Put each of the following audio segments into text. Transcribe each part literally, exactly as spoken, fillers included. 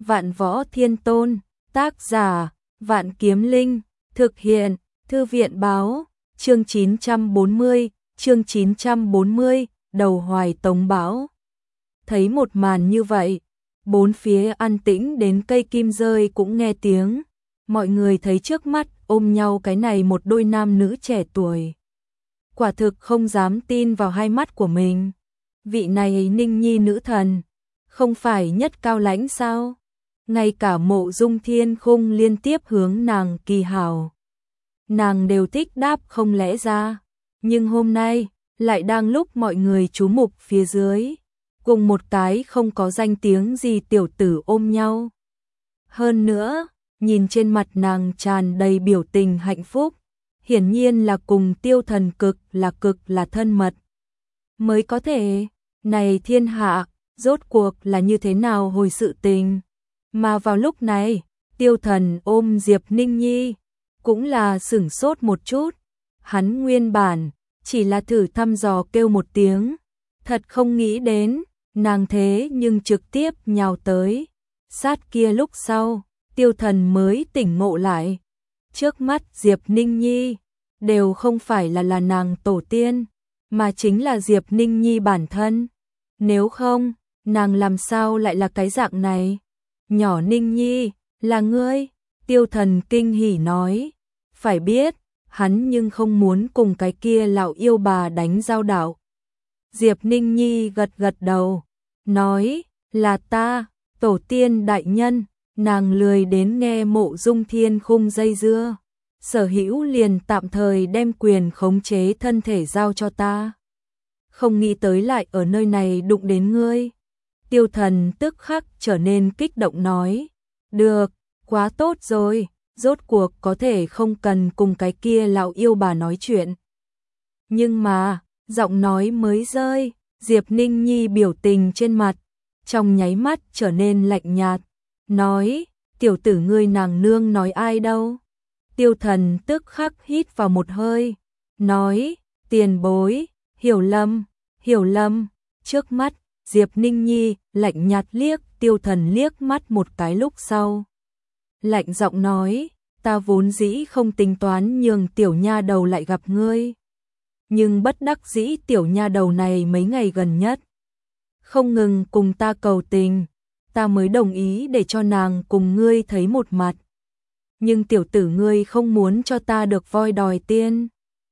Vạn Võ Thiên Tôn, tác giả, Vạn Kiếm Linh, thực hiện, Thư viện báo, chương chín trăm bốn mươi, chương chín trăm bốn mươi, đầu Hoài Tống Bão. Thấy một màn như vậy, bốn phía an tĩnh đến cây kim rơi cũng nghe tiếng, mọi người thấy trước mắt ôm nhau cái này một đôi nam nữ trẻ tuổi. Quả thực không dám tin vào hai mắt của mình. Vị này Ninh Nhi nữ thần, không phải nhất cao lãnh sao? Ngay cả Mộ Dung Thiên Khung liên tiếp hướng nàng kỳ hảo. Nàng đều thích đáp không lẽ ra. Nhưng hôm nay, lại đang lúc mọi người chú mục phía dưới, cùng một cái không có danh tiếng gì tiểu tử ôm nhau. Hơn nữa, nhìn trên mặt nàng tràn đầy biểu tình hạnh phúc, hiển nhiên là cùng Tiêu Thần cực là cực là thân mật. Mới có thể, này thiên hạ, rốt cuộc là như thế nào hồi sự tình. Mà vào lúc này, Tiêu Thần ôm Diệp Ninh Nhi, cũng là sửng sốt một chút. Hắn nguyên bản, chỉ là thử thăm dò kêu một tiếng. Thật không nghĩ đến, nàng thế nhưng trực tiếp nhào tới. Sát kia lúc sau, Tiêu Thần mới tỉnh ngộ lại. Trước mắt Diệp Ninh Nhi, đều không phải là là nàng tổ tiên, mà chính là Diệp Ninh Nhi bản thân. Nếu không, nàng làm sao lại là cái dạng này? Nhỏ Ninh Nhi, là ngươi? Tiêu Thần kinh hỉ nói. Phải biết, hắn nhưng không muốn cùng cái kia lão yêu bà đánh giao đạo. Diệp Ninh Nhi gật gật đầu, nói, là ta, tổ tiên đại nhân. Nàng lười đến nghe Mộ Dung Thiên Khung dây dưa. Sở hữu liền tạm thời đem quyền khống chế thân thể giao cho ta. Không nghĩ tới lại ở nơi này đụng đến ngươi. Tiêu Thần tức khắc trở nên kích động nói. Được, quá tốt rồi, rốt cuộc có thể không cần cùng cái kia lão yêu bà nói chuyện. Nhưng mà, giọng nói mới rơi, Diệp Ninh Nhi biểu tình trên mặt, trong nháy mắt trở nên lạnh nhạt, nói, tiểu tử ngươi nàng nương nói ai đâu. Tiêu Thần tức khắc hít vào một hơi, nói, tiền bối, hiểu lầm, hiểu lầm. Trước mắt, Diệp Ninh Nhi lạnh nhạt liếc Tiêu Thần liếc mắt một cái lúc sau. Lạnh giọng nói, ta vốn dĩ không tính toán nhường tiểu nha đầu lại gặp ngươi. Nhưng bất đắc dĩ tiểu nha đầu này mấy ngày gần nhất không ngừng cùng ta cầu tình, ta mới đồng ý để cho nàng cùng ngươi thấy một mặt. Nhưng tiểu tử ngươi không muốn cho ta được voi đòi tiên.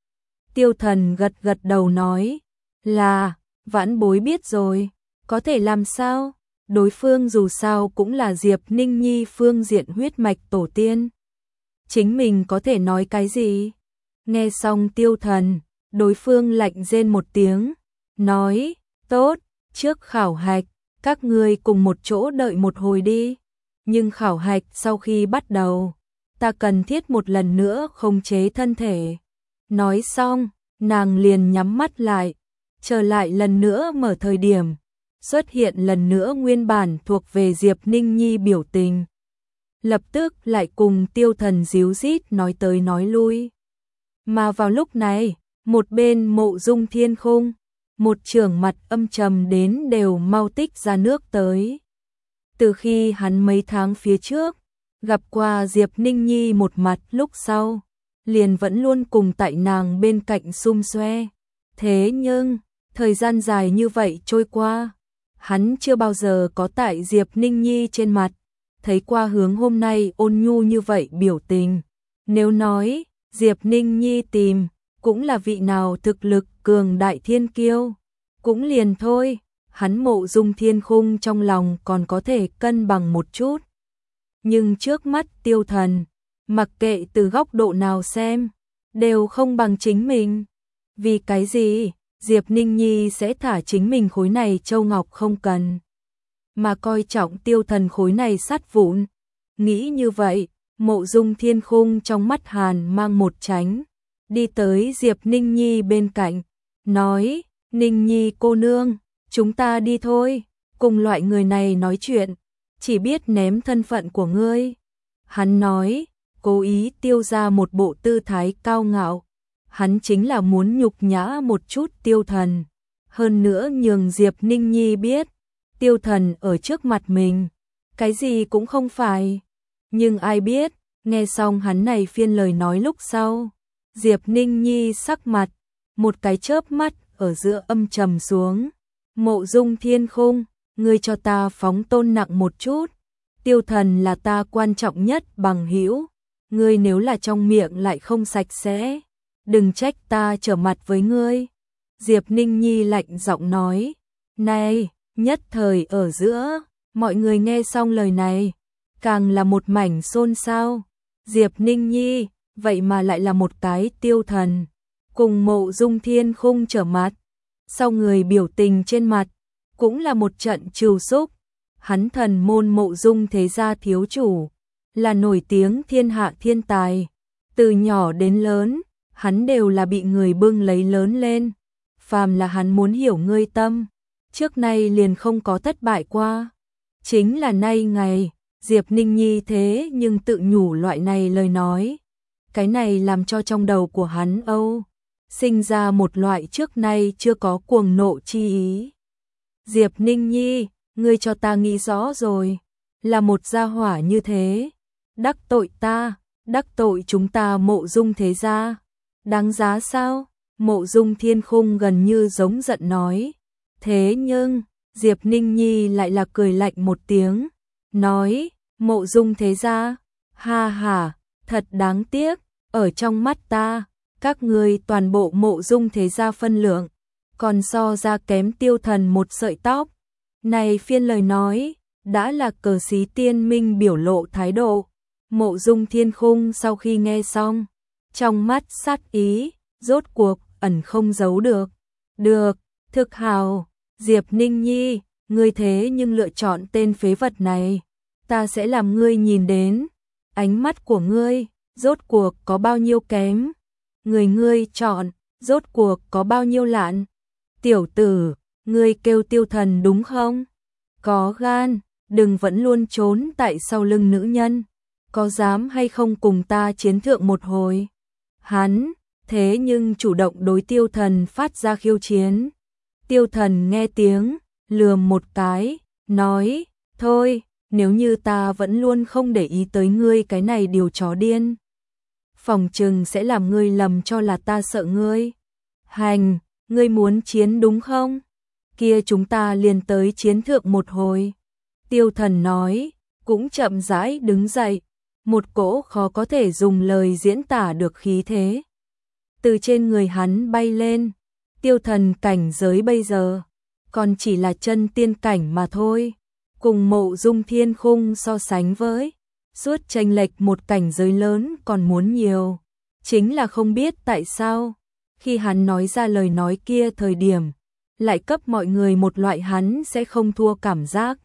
Tiêu Thần gật gật đầu nói, là, vãn bối biết rồi, có thể làm sao? Đối phương dù sao cũng là Diệp Ninh Nhi phương diện huyết mạch tổ tiên. Chính mình có thể nói cái gì? Nghe xong Tiêu Thần, đối phương lạnh rên một tiếng, nói, tốt, trước khảo hạch, các ngươi cùng một chỗ đợi một hồi đi. Nhưng khảo hạch sau khi bắt đầu, ta cần thiết một lần nữa khống chế thân thể. Nói xong, nàng liền nhắm mắt lại, trở lại lần nữa mở thời điểm, xuất hiện lần nữa nguyên bản thuộc về Diệp Ninh Nhi biểu tình. Lập tức lại cùng Tiêu Thần díu dít nói tới nói lui. Mà vào lúc này, một bên Mộ Dung Thiên Khung, một trưởng mặt âm trầm đến đều mau tích ra nước tới. Từ khi hắn mấy tháng phía trước, gặp qua Diệp Ninh Nhi một mặt lúc sau, liền vẫn luôn cùng tại nàng bên cạnh xum xoe. Thế nhưng, thời gian dài như vậy trôi qua, hắn chưa bao giờ có tại Diệp Ninh Nhi trên mặt, thấy qua hướng hôm nay ôn nhu như vậy biểu tình. Nếu nói, Diệp Ninh Nhi tìm, cũng là vị nào thực lực cường đại thiên kiêu, cũng liền thôi, hắn Mộ Dung Thiên Khung trong lòng còn có thể cân bằng một chút. Nhưng trước mắt Tiêu Thần, mặc kệ từ góc độ nào xem, đều không bằng chính mình. Vì cái gì, Diệp Ninh Nhi sẽ thả chính mình khối này châu ngọc không cần, mà coi trọng Tiêu Thần khối này sắt vụn. Nghĩ như vậy, Mộ Dung Thiên Khung trong mắt hàn mang một tránh, đi tới Diệp Ninh Nhi bên cạnh, nói, Ninh Nhi cô nương, chúng ta đi thôi, cùng loại người này nói chuyện, chỉ biết ném thân phận của ngươi. Hắn nói, cố ý tiêu ra một bộ tư thái cao ngạo, hắn chính là muốn nhục nhã một chút Tiêu Thần, hơn nữa nhường Diệp Ninh Nhi biết, Tiêu Thần ở trước mặt mình, cái gì cũng không phải. Nhưng ai biết, nghe xong hắn này phiên lời nói lúc sau, Diệp Ninh Nhi sắc mặt, một cái chớp mắt ở giữa âm trầm xuống. Mộ Dung Thiên Khung, ngươi cho ta phóng tôn nặng một chút. Tiêu Thần là ta quan trọng nhất bằng hữu, ngươi nếu là trong miệng lại không sạch sẽ, đừng trách ta trở mặt với ngươi. Diệp Ninh Nhi lạnh giọng nói. Này, nhất thời ở giữa, mọi người nghe xong lời này, càng là một mảnh xôn xao. Diệp Ninh Nhi, vậy mà lại là một cái Tiêu Thần, cùng Mộ Dung Thiên Khung trở mặt. Sau người biểu tình trên mặt, cũng là một trận trừu xúc. Hắn thần môn Mộ Dung thế gia thiếu chủ, là nổi tiếng thiên hạ thiên tài. Từ nhỏ đến lớn, hắn đều là bị người bưng lấy lớn lên. Phàm là hắn muốn hiểu ngươi tâm, trước nay liền không có thất bại qua. Chính là nay ngày, Diệp Ninh Nhi thế nhưng tự nhủ loại này lời nói. Cái này làm cho trong đầu của hắn âu sinh ra một loại trước nay chưa có cuồng nộ chi ý. Diệp Ninh Nhi, ngươi cho ta nghĩ rõ rồi, là một gia hỏa như thế, đắc tội ta, đắc tội chúng ta Mộ Dung thế gia, đáng giá sao? Mộ Dung Thiên Khung gần như giống giận nói. Thế nhưng, Diệp Ninh Nhi lại là cười lạnh một tiếng, nói, Mộ Dung thế gia, ha ha, thật đáng tiếc, ở trong mắt ta, các ngươi toàn bộ Mộ Dung thế gia phân lượng, còn so ra kém Tiêu Thần một sợi tóc. Này phiên lời nói, đã là cờ xí tiên minh biểu lộ thái độ. Mộ Dung Thiên Khung sau khi nghe xong, trong mắt sát ý, rốt cuộc, ẩn không giấu được. Được, thực hào, Diệp Ninh Nhi, ngươi thế nhưng lựa chọn tên phế vật này, ta sẽ làm ngươi nhìn đến, ánh mắt của ngươi, rốt cuộc có bao nhiêu kém, người ngươi chọn, rốt cuộc có bao nhiêu lạn. Tiểu tử, ngươi kêu Tiêu Thần đúng không? Có gan, đừng vẫn luôn trốn tại sau lưng nữ nhân, có dám hay không cùng ta chiến thượng một hồi? Hắn, thế nhưng chủ động đối Tiêu Thần phát ra khiêu chiến. Tiêu Thần nghe tiếng, lườm một cái, nói, thôi, nếu như ta vẫn luôn không để ý tới ngươi cái này điều chó điên, phòng trừng sẽ làm ngươi lầm cho là ta sợ ngươi. Hành, ngươi muốn chiến đúng không? Kia chúng ta liền tới chiến thượng một hồi. Tiêu Thần nói, cũng chậm rãi đứng dậy, một cỗ khó có thể dùng lời diễn tả được khí thế từ trên người hắn bay lên. Tiêu Thần cảnh giới bây giờ còn chỉ là chân tiên cảnh mà thôi, cùng Mộ Dung Thiên Khung so sánh với, suốt chênh lệch một cảnh giới lớn còn muốn nhiều. Chính là không biết tại sao, khi hắn nói ra lời nói kia thời điểm, lại cấp mọi người một loại hắn sẽ không thua cảm giác.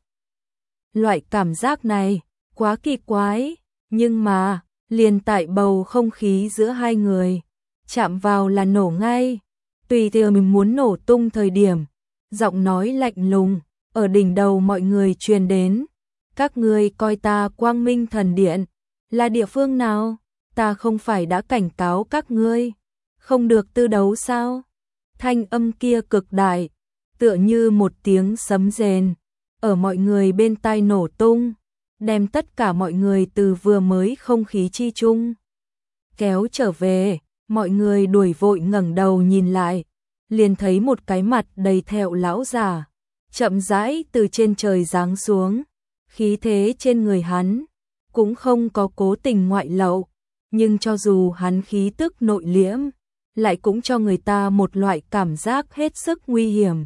Loại cảm giác này, quá kỳ quái, nhưng mà, liền tại bầu không khí giữa hai người, chạm vào là nổ ngay, tùy theo mình muốn nổ tung thời điểm, giọng nói lạnh lùng, ở đỉnh đầu mọi người truyền đến. Các ngươi coi ta Quang Minh Thần Điện, là địa phương nào? Ta không phải đã cảnh cáo các ngươi, không được tư đấu sao? Thanh âm kia cực đại, tựa như một tiếng sấm rền, ở mọi người bên tai nổ tung, đem tất cả mọi người từ vừa mới không khí chi chung kéo trở về. Mọi người đuổi vội ngẩng đầu nhìn lại, liền thấy một cái mặt đầy thẹo lão già, chậm rãi từ trên trời giáng xuống. Khí thế trên người hắn cũng không có cố tình ngoại lậu, nhưng cho dù hắn khí tức nội liễm, lại cũng cho người ta một loại cảm giác hết sức nguy hiểm.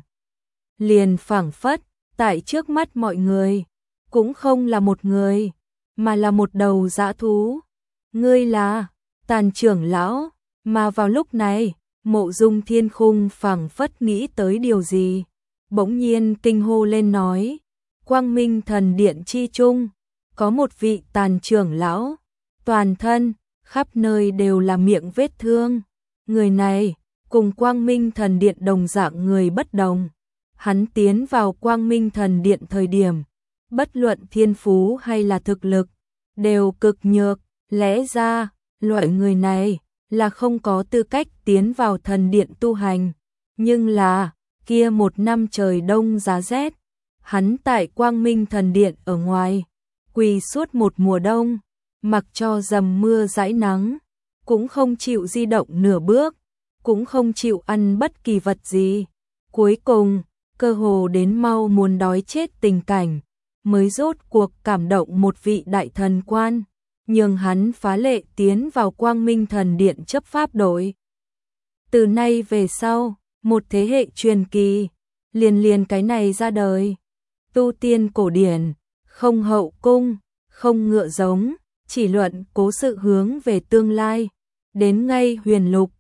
Liền phảng phất, tại trước mắt mọi người, cũng không là một người, mà là một đầu dã thú. Ngươi là Tàn trưởng lão. Mà vào lúc này, Mộ Dung Thiên Khung phảng phất nghĩ tới điều gì, bỗng nhiên kinh hô lên nói, Quang Minh Thần Điện chi chung, có một vị Tàn trưởng lão, toàn thân, khắp nơi đều là miệng vết thương. Người này, cùng Quang Minh Thần Điện đồng dạng người bất đồng. Hắn tiến vào Quang Minh Thần Điện thời điểm, bất luận thiên phú hay là thực lực, đều cực nhược, lẽ ra, loại người này là không có tư cách tiến vào thần điện tu hành. Nhưng là, kia một năm trời đông giá rét, hắn tại Quang Minh Thần Điện ở ngoài, quỳ suốt một mùa đông, mặc cho dầm mưa dãi nắng, cũng không chịu di động nửa bước, cũng không chịu ăn bất kỳ vật gì. Cuối cùng, cơ hồ đến mau muốn đói chết tình cảnh, mới rốt cuộc cảm động một vị đại thần quan, nhường hắn phá lệ tiến vào Quang Minh Thần Điện chấp pháp đội. Từ nay về sau, một thế hệ truyền kỳ, liền liền cái này ra đời. Tu tiên cổ điển, không hậu cung, không ngựa giống, chỉ luận cố sự hướng về tương lai. Đến ngay huyền lục,